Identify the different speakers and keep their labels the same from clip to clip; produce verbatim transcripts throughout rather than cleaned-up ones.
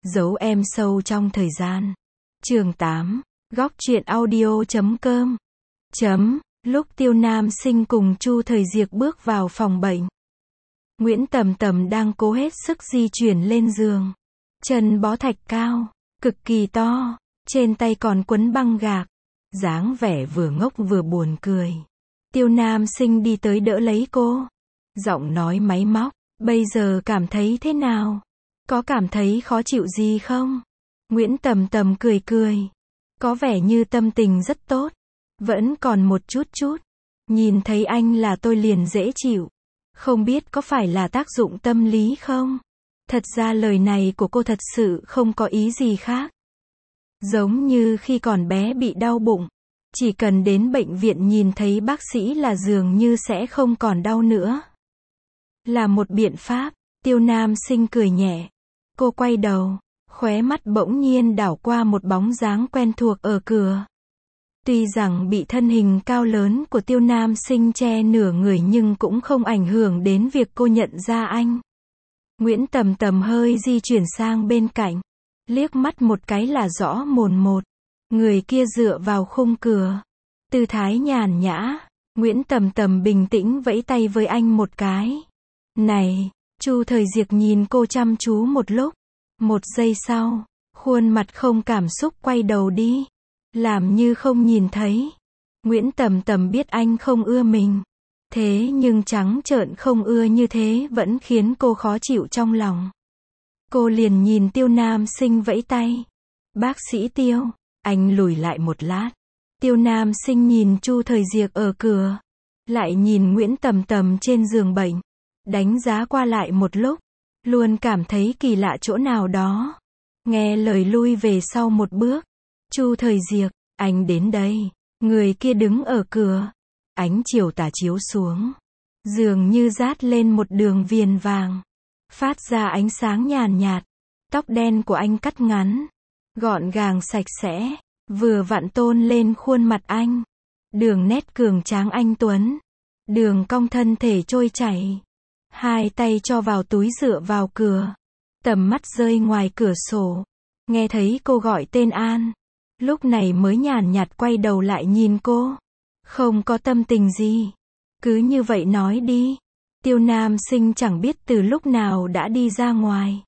Speaker 1: Dấu em sâu trong thời gian. Chương tám. Góc truyện audio chấm com. Chấm. Lúc Tiêu Nam Sinh cùng Chu Thời Diệc bước vào phòng bệnh, Nguyễn Tầm Tầm đang cố hết sức di chuyển lên giường. Chân bó thạch cao, cực kỳ to, trên tay còn quấn băng gạc, dáng vẻ vừa ngốc vừa buồn cười. Tiêu Nam Sinh đi tới đỡ lấy cô, giọng nói máy móc, bây giờ cảm thấy thế nào? Có cảm thấy khó chịu gì không? Nguyễn Tầm Tầm cười cười, có vẻ như tâm tình rất tốt, vẫn còn một chút chút. Nhìn thấy anh là tôi liền dễ chịu. Không biết có phải là tác dụng tâm lý không? Thật ra lời này của cô thật sự không có ý gì khác. Giống như khi còn bé bị đau bụng, chỉ cần đến bệnh viện nhìn thấy bác sĩ là dường như sẽ không còn đau nữa. Là một biện pháp. Tiêu Nam Sinh cười nhẹ. Cô quay đầu, khóe mắt bỗng nhiên đảo qua một bóng dáng quen thuộc ở cửa. Tuy rằng bị thân hình cao lớn của Tiêu Nam Sinh che nửa người nhưng cũng không ảnh hưởng đến việc cô nhận ra anh. Nguyễn Tầm Tầm hơi di chuyển sang bên cạnh, liếc mắt một cái là rõ mồn một. Người kia dựa vào khung cửa, tư thái nhàn nhã. Nguyễn Tầm Tầm bình tĩnh vẫy tay với anh một cái. Này, Chu Thời Diệc nhìn cô chăm chú một lúc. Một giây sau, khuôn mặt không cảm xúc quay đầu đi, làm như không nhìn thấy. Nguyễn Tầm Tầm biết anh không ưa mình, thế nhưng trắng trợn không ưa như thế vẫn khiến cô khó chịu trong lòng. Cô liền nhìn Tiêu Nam Sinh vẫy tay. Bác sĩ Tiêu. Anh lùi lại một lát. Tiêu Nam Sinh nhìn Chu Thời Diệc ở cửa, lại nhìn Nguyễn Tầm Tầm trên giường bệnh, đánh giá qua lại một lúc, luôn cảm thấy kỳ lạ chỗ nào đó. Nghe lời lui về sau một bước. Chu Thời Diệc, anh đến đây. Người kia đứng ở cửa. Ánh chiều tà chiếu xuống, dường như dát lên một đường viền vàng, phát ra ánh sáng nhàn nhạt. Tóc đen của anh cắt ngắn, gọn gàng sạch sẽ, vừa vặn tôn lên khuôn mặt anh. Đường nét cường tráng anh tuấn, đường cong thân thể trôi chảy. Hai tay cho vào túi dựa vào cửa, tầm mắt rơi ngoài cửa sổ, nghe thấy cô gọi tên An, lúc này mới nhàn nhạt quay đầu lại nhìn cô. Không có tâm tình gì, cứ như vậy nói đi. Tiêu Nam Sinh chẳng biết từ lúc nào đã đi ra ngoài.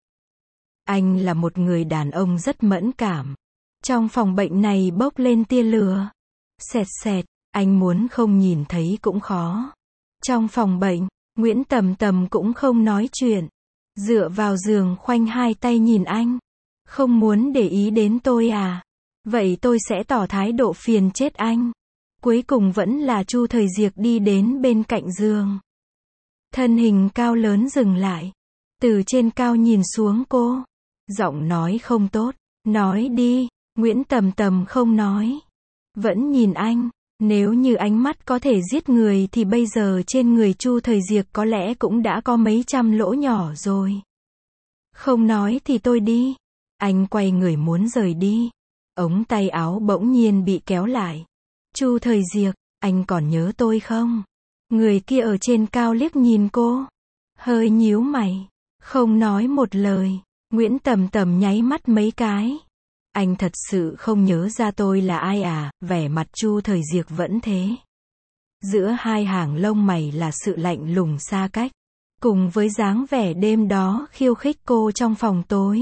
Speaker 1: Anh là một người đàn ông rất mẫn cảm. Trong phòng bệnh này bốc lên tia lửa, xẹt xẹt, anh muốn không nhìn thấy cũng khó. Trong phòng bệnh, Nguyễn Tầm Tầm cũng không nói chuyện, dựa vào giường khoanh hai tay nhìn anh. Không muốn để ý đến tôi à? Vậy tôi sẽ tỏ thái độ phiền chết anh. Cuối cùng vẫn là Chu Thời Diệc đi đến bên cạnh giường. Thân hình cao lớn dừng lại, từ trên cao nhìn xuống cô. Giọng nói không tốt. Nói đi. Nguyễn Tầm Tầm không nói, vẫn nhìn anh. Nếu như ánh mắt có thể giết người thì bây giờ trên người Chu Thời Diệc có lẽ cũng đã có mấy trăm lỗ nhỏ rồi. Không nói thì tôi đi. Anh quay người muốn rời đi. Ống tay áo bỗng nhiên bị kéo lại. Chu Thời Diệc, anh còn nhớ tôi không? Người kia ở trên cao liếc nhìn cô, hơi nhíu mày, không nói một lời. Nguyễn Tầm Tầm nháy mắt mấy cái. Anh thật sự không nhớ ra tôi là ai à? Vẻ mặt Chu Thời Diệc vẫn thế. Giữa hai hàng lông mày là sự lạnh lùng xa cách, cùng với dáng vẻ đêm đó khiêu khích cô trong phòng tối.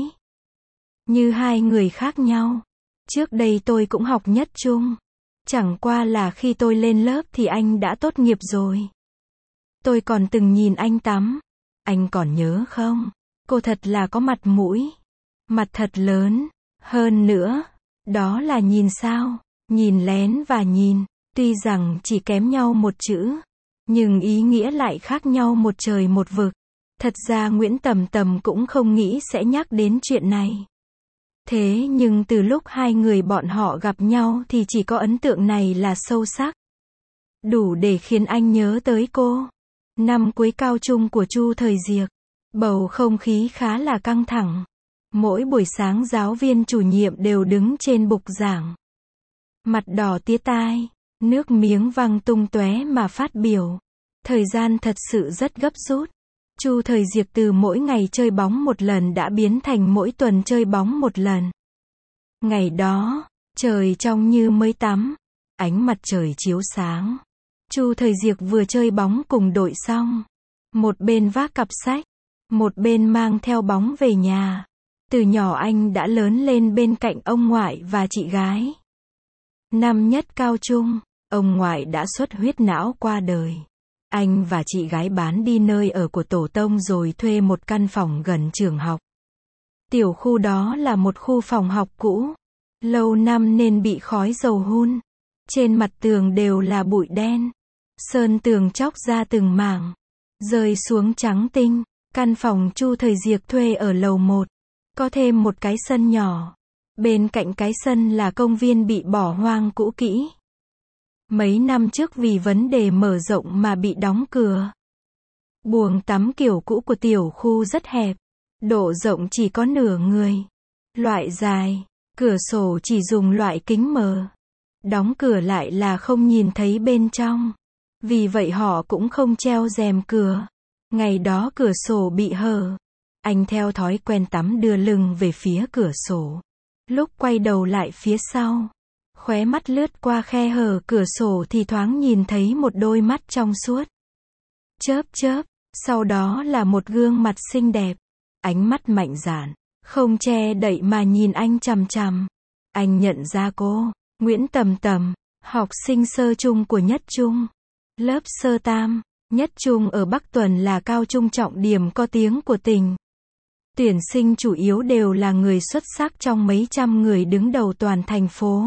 Speaker 1: Như hai người khác nhau. Trước đây tôi cũng học nhất trung. Chẳng qua là khi tôi lên lớp thì anh đã tốt nghiệp rồi. Tôi còn từng nhìn anh tắm. Anh còn nhớ không? Cô thật là có mặt mũi. Mặt thật lớn. Hơn nữa, đó là nhìn sao? Nhìn lén và nhìn. Tuy rằng chỉ kém nhau một chữ, nhưng ý nghĩa lại khác nhau một trời một vực. Thật ra Nguyễn Tầm Tầm cũng không nghĩ sẽ nhắc đến chuyện này. Thế nhưng từ lúc hai người bọn họ gặp nhau thì chỉ có ấn tượng này là sâu sắc, đủ để khiến anh nhớ tới cô. Năm cuối cao trung của Chu Thời Diệc, bầu không khí khá là căng thẳng. Mỗi buổi sáng giáo viên chủ nhiệm đều đứng trên bục giảng, mặt đỏ tía tai, nước miếng văng tung tóe mà phát biểu. Thời gian thật sự rất gấp rút. Chu Thời Diệc từ mỗi ngày chơi bóng một lần đã biến thành mỗi tuần chơi bóng một lần. Ngày đó, trời trong như mới tắm, ánh mặt trời chiếu sáng. Chu Thời Diệc vừa chơi bóng cùng đội xong, một bên vác cặp sách, một bên mang theo bóng về nhà. Từ nhỏ anh đã lớn lên bên cạnh ông ngoại và chị gái. Năm nhất cao trung, ông ngoại đã xuất huyết não qua đời. Anh và chị gái bán đi nơi ở của tổ tông rồi thuê một căn phòng gần trường học. Tiểu khu đó là một khu phòng học cũ, lâu năm nên bị khói dầu hun. Trên mặt tường đều là bụi đen. Sơn tường chóc ra từng mảng, rơi xuống trắng tinh. Căn phòng Chu Thời Diệc thuê ở lầu một, có thêm một cái sân nhỏ. Bên cạnh cái sân là công viên bị bỏ hoang cũ kỹ. Mấy năm trước vì vấn đề mở rộng mà bị đóng cửa. Buồng tắm kiểu cũ của tiểu khu rất hẹp, độ rộng chỉ có nửa người. Loại dài, cửa sổ chỉ dùng loại kính mờ. Đóng cửa lại là không nhìn thấy bên trong. Vì vậy họ cũng không treo rèm cửa. Ngày đó cửa sổ bị hở. Anh theo thói quen tắm đưa lưng về phía cửa sổ. Lúc quay đầu lại phía sau, khóe mắt lướt qua khe hở cửa sổ thì thoáng nhìn thấy một đôi mắt trong suốt. Chớp chớp, sau đó là một gương mặt xinh đẹp. Ánh mắt mạnh dạn, không che đậy mà nhìn anh chằm chằm. Anh nhận ra cô, Nguyễn Tầm Tầm, học sinh sơ trung của Nhất Trung. Lớp sơ tam, Nhất Trung ở Bắc Tuần là cao trung trọng điểm có tiếng của tỉnh. Tuyển sinh chủ yếu đều là người xuất sắc trong mấy trăm người đứng đầu toàn thành phố.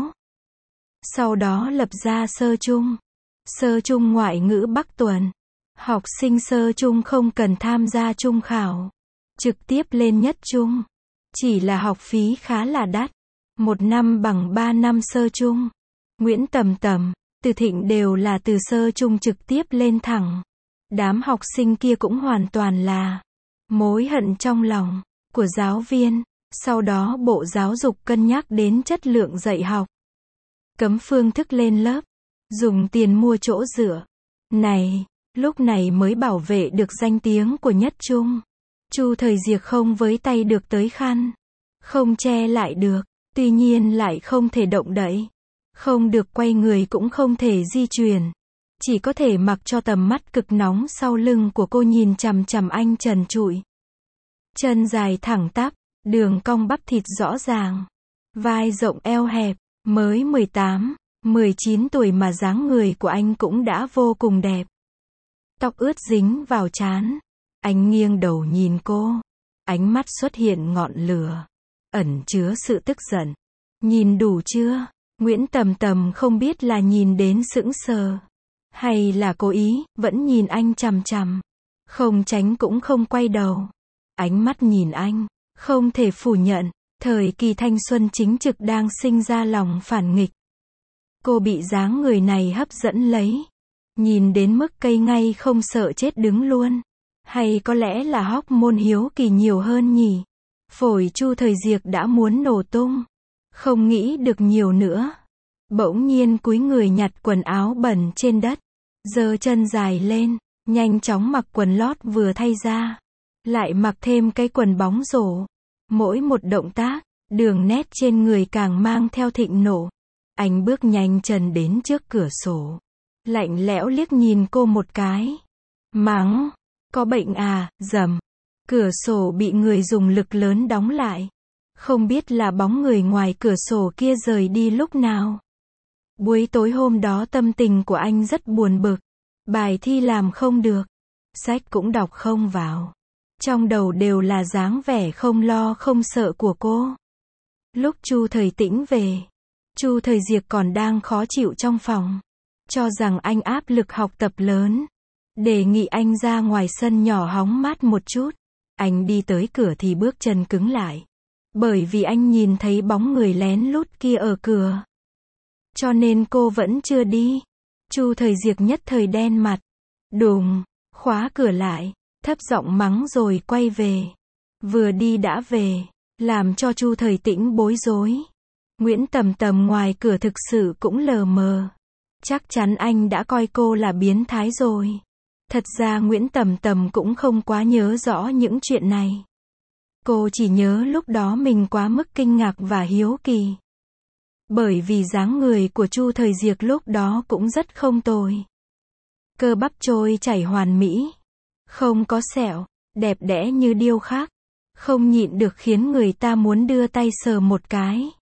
Speaker 1: Sau đó lập ra sơ trung, sơ trung ngoại ngữ Bắc Tuần. Học sinh sơ trung không cần tham gia trung khảo, trực tiếp lên Nhất Trung. Chỉ là học phí khá là đắt, một năm bằng ba năm sơ trung. Nguyễn Tầm Tầm, Từ Thịnh đều là từ sơ trung trực tiếp lên thẳng. Đám học sinh kia cũng hoàn toàn là mối hận trong lòng của giáo viên. Sau đó Bộ Giáo dục cân nhắc đến chất lượng dạy học, cấm phương thức lên lớp, dùng tiền mua chỗ dựa. Này, lúc này mới bảo vệ được danh tiếng của Nhất Trung. Chu Thời Diệc không với tay được tới khăn, không che lại được, tuy nhiên lại không thể động đậy, không được quay người cũng không thể di chuyển. Chỉ có thể mặc cho tầm mắt cực nóng sau lưng của cô nhìn chằm chằm anh trần trụi. Chân dài thẳng tắp, đường cong bắp thịt rõ ràng, vai rộng eo hẹp, mới mười tám, mười chín tuổi mà dáng người của anh cũng đã vô cùng đẹp. Tóc ướt dính vào trán, anh nghiêng đầu nhìn cô, ánh mắt xuất hiện ngọn lửa, ẩn chứa sự tức giận. Nhìn đủ chưa? Nguyễn Tầm Tầm không biết là nhìn đến sững sờ, hay là cố ý, vẫn nhìn anh chằm chằm, không tránh cũng không quay đầu. Ánh mắt nhìn anh, không thể phủ nhận, thời kỳ thanh xuân chính trực đang sinh ra lòng phản nghịch. Cô bị dáng người này hấp dẫn lấy, nhìn đến mức cây ngay không sợ chết đứng luôn. Hay có lẽ là hormone hiếu kỳ nhiều hơn nhỉ? Phổi Chu Thời Diệc đã muốn nổ tung, không nghĩ được nhiều nữa. Bỗng nhiên cúi người nhặt quần áo bẩn trên đất, giơ chân dài lên, nhanh chóng mặc quần lót vừa thay ra, lại mặc thêm cái quần bóng rổ. Mỗi một động tác, đường nét trên người càng mang theo thịnh nộ. Anh bước nhanh chân đến trước cửa sổ, lạnh lẽo liếc nhìn cô một cái, mắng, có bệnh à, dầm. Cửa sổ bị người dùng lực lớn đóng lại, không biết là bóng người ngoài cửa sổ kia rời đi lúc nào. Buổi tối hôm đó tâm tình của anh rất buồn bực, bài thi làm không được, sách cũng đọc không vào. Trong đầu đều là dáng vẻ không lo không sợ của cô. Lúc Chu Thời Tĩnh về, Chu Thời Diệc còn đang khó chịu trong phòng, cho rằng anh áp lực học tập lớn, đề nghị anh ra ngoài sân nhỏ hóng mát một chút. Anh đi tới cửa thì bước chân cứng lại, bởi vì anh nhìn thấy bóng người lén lút kia ở cửa. Cho nên cô vẫn chưa đi. Chu Thời Diệc nhất thời đen mặt, đùng, khóa cửa lại, thấp giọng mắng rồi quay về. Vừa đi đã về, làm cho Chu Thời Tĩnh bối rối. Nguyễn Tầm Tầm ngoài cửa thực sự cũng lờ mờ. Chắc chắn anh đã coi cô là biến thái rồi. Thật ra Nguyễn Tầm Tầm cũng không quá nhớ rõ những chuyện này. Cô chỉ nhớ lúc đó mình quá mức kinh ngạc và hiếu kỳ. Bởi vì dáng người của Chu Thời Diệc lúc đó cũng rất không tồi. Cơ bắp trôi chảy hoàn mỹ. Không có sẹo, đẹp đẽ như điêu khắc. Không nhịn được khiến người ta muốn đưa tay sờ một cái.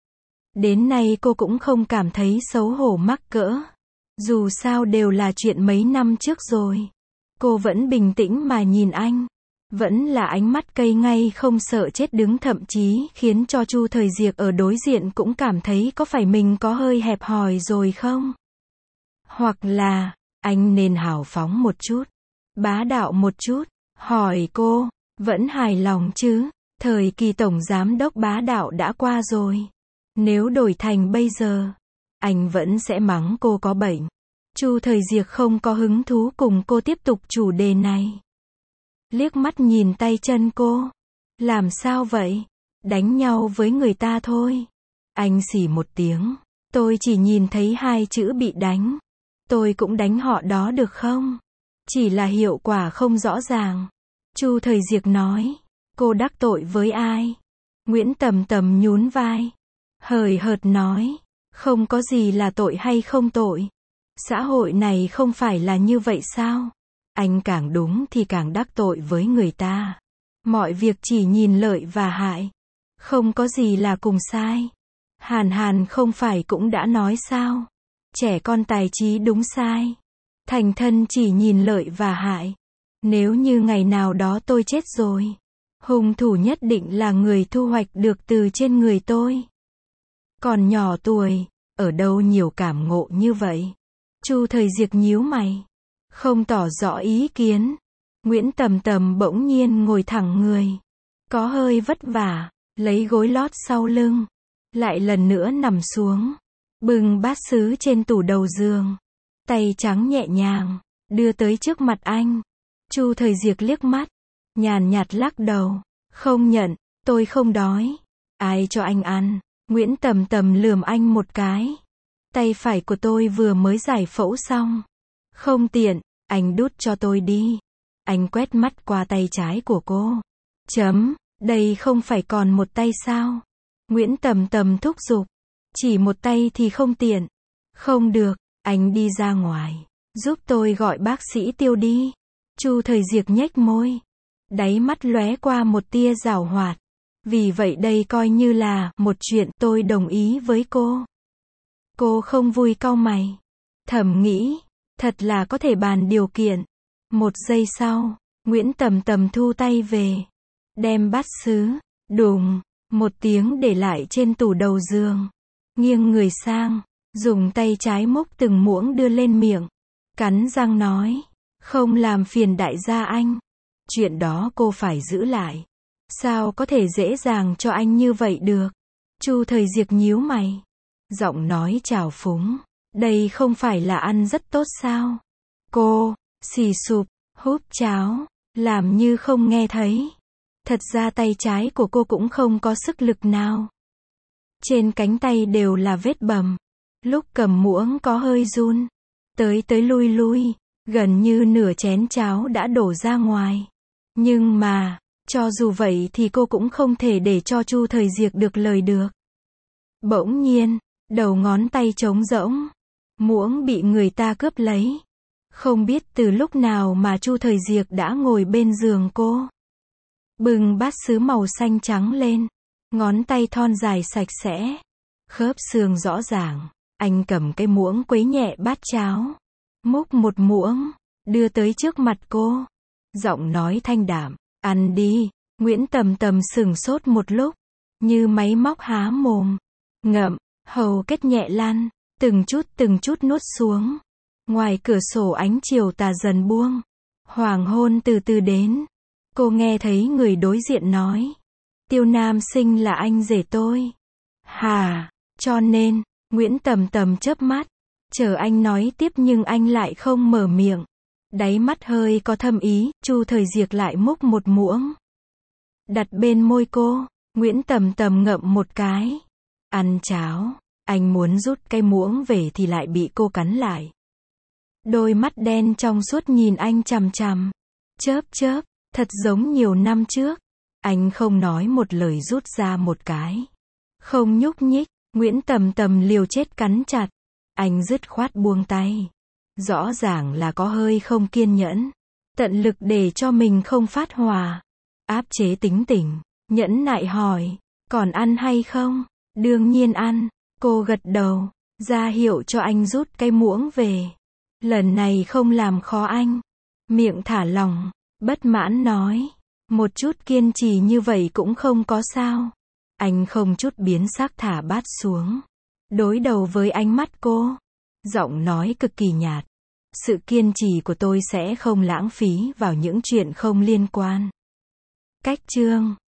Speaker 1: Đến nay cô cũng không cảm thấy xấu hổ mắc cỡ. Dù sao đều là chuyện mấy năm trước rồi. Cô vẫn bình tĩnh mà nhìn anh. Vẫn là ánh mắt cây ngay không sợ chết đứng, thậm chí khiến cho Chu Thời Diệc ở đối diện cũng cảm thấy có phải mình có hơi hẹp hòi rồi không? Hoặc là, anh nên hào phóng một chút, bá đạo một chút. Hỏi cô, vẫn hài lòng chứ? Thời kỳ tổng giám đốc bá đạo đã qua rồi. Nếu đổi thành bây giờ, anh vẫn sẽ mắng cô có bệnh. Chu Thời Diệc không có hứng thú cùng cô tiếp tục chủ đề này. Liếc mắt nhìn tay chân cô. Làm sao vậy? Đánh nhau với người ta thôi. Anh xì một tiếng. Tôi chỉ nhìn thấy hai chữ bị đánh. Tôi cũng đánh họ đó được không? Chỉ là hiệu quả không rõ ràng. Chu Thời Diệc nói. Cô đắc tội với ai? Nguyễn Tầm Tầm nhún vai. Hời hợt nói. Không có gì là tội hay không tội. Xã hội này không phải là như vậy sao? Anh càng đúng thì càng đắc tội với người ta. Mọi việc chỉ nhìn lợi và hại. Không có gì là cùng sai. Hàn Hàn không phải cũng đã nói sao? Trẻ con tài trí đúng sai. Thành thân chỉ nhìn lợi và hại. Nếu như ngày nào đó tôi chết rồi, hung thủ nhất định là người thu hoạch được từ trên người tôi. Còn nhỏ tuổi, ở đâu nhiều cảm ngộ như vậy? Chu Thời Diệc nhíu mày. Không tỏ rõ ý kiến. Nguyễn Tầm Tầm bỗng nhiên ngồi thẳng người. Có hơi vất vả, lấy gối lót sau lưng. Lại lần nữa nằm xuống. Bưng bát sứ trên tủ đầu giường. Tay trắng nhẹ nhàng, đưa tới trước mặt anh. Chu Thời Diệc liếc mắt. Nhàn nhạt lắc đầu. Không nhận, tôi không đói. Ai cho anh ăn? Nguyễn Tầm Tầm lườm anh một cái. Tay phải của tôi vừa mới giải phẫu xong. Không tiện, anh đút cho tôi đi. Anh quét mắt qua tay trái của cô. Chấm, đây không phải còn một tay sao? Nguyễn Tầm Tầm thúc giục. Chỉ một tay thì không tiện. Không được, anh đi ra ngoài. Giúp tôi gọi bác sĩ Tiêu đi. Chu Thời Diệc nhếch môi. Đáy mắt lóe qua một tia giảo hoạt. Vì vậy đây coi như là một chuyện, tôi đồng ý với cô. Cô không vui cau mày. Thầm nghĩ. Thật là có thể bàn điều kiện. Một giây sau, Nguyễn Tầm Tầm thu tay về. Đem bát sứ, đùng, một tiếng để lại trên tủ đầu giường. Nghiêng người sang, dùng tay trái múc từng muỗng đưa lên miệng. Cắn răng nói. Không làm phiền đại gia anh. Chuyện đó cô phải giữ lại. Sao có thể dễ dàng cho anh như vậy được? Chu Thời Diệc nhíu mày. Giọng nói trào phúng. Đây không phải là ăn rất tốt sao? Cô, xì sụp, húp cháo, làm như không nghe thấy. Thật ra tay trái của cô cũng không có sức lực nào. Trên cánh tay đều là vết bầm. Lúc cầm muỗng có hơi run. Tới tới lui lui, gần như nửa chén cháo đã đổ ra ngoài. Nhưng mà, cho dù vậy thì cô cũng không thể để cho Chu Thời Diệc được lời được. Bỗng nhiên, đầu ngón tay trống rỗng. Muỗng bị người ta cướp lấy. Không biết từ lúc nào mà Chu Thời Diệc đã ngồi bên giường cô. Bưng bát sứ màu xanh trắng lên. Ngón tay thon dài sạch sẽ. Khớp xương rõ ràng. Anh cầm cái muỗng quấy nhẹ bát cháo. Múc một muỗng. Đưa tới trước mặt cô. Giọng nói thanh đạm. Ăn đi. Nguyễn Tầm Tầm sửng sốt một lúc. Như máy móc há mồm. Ngậm. Hầu kết nhẹ lan. Từng chút từng chút nuốt xuống. Ngoài cửa sổ ánh chiều tà dần buông. Hoàng hôn từ từ đến. Cô nghe thấy người đối diện nói. Tiêu Nam Sinh là anh rể tôi. Hà, cho nên, Nguyễn Tầm Tầm chớp mắt. Chờ anh nói tiếp nhưng anh lại không mở miệng. Đáy mắt hơi có thâm ý, Chu Thời Diệc lại múc một muỗng. Đặt bên môi cô, Nguyễn Tầm Tầm ngậm một cái. Ăn cháo. Anh muốn rút cái muỗng về thì lại bị cô cắn lại. Đôi mắt đen trong suốt nhìn anh chằm chằm. Chớp chớp, thật giống nhiều năm trước. Anh không nói một lời rút ra một cái. Không nhúc nhích, Nguyễn Tầm Tầm liều chết cắn chặt. Anh dứt khoát buông tay. Rõ ràng là có hơi không kiên nhẫn. Tận lực để cho mình không phát hỏa. Áp chế tính tình, nhẫn nại hỏi, còn ăn hay không? Đương nhiên ăn, cô gật đầu, ra hiệu cho anh rút cái muỗng về. Lần này không làm khó anh. Miệng thả lỏng, bất mãn nói, một chút kiên trì như vậy cũng không có sao. Anh không chút biến sắc thả bát xuống. Đối đầu với ánh mắt cô. Giọng nói cực kỳ nhạt. Sự kiên trì của tôi sẽ không lãng phí vào những chuyện không liên quan. Cách chương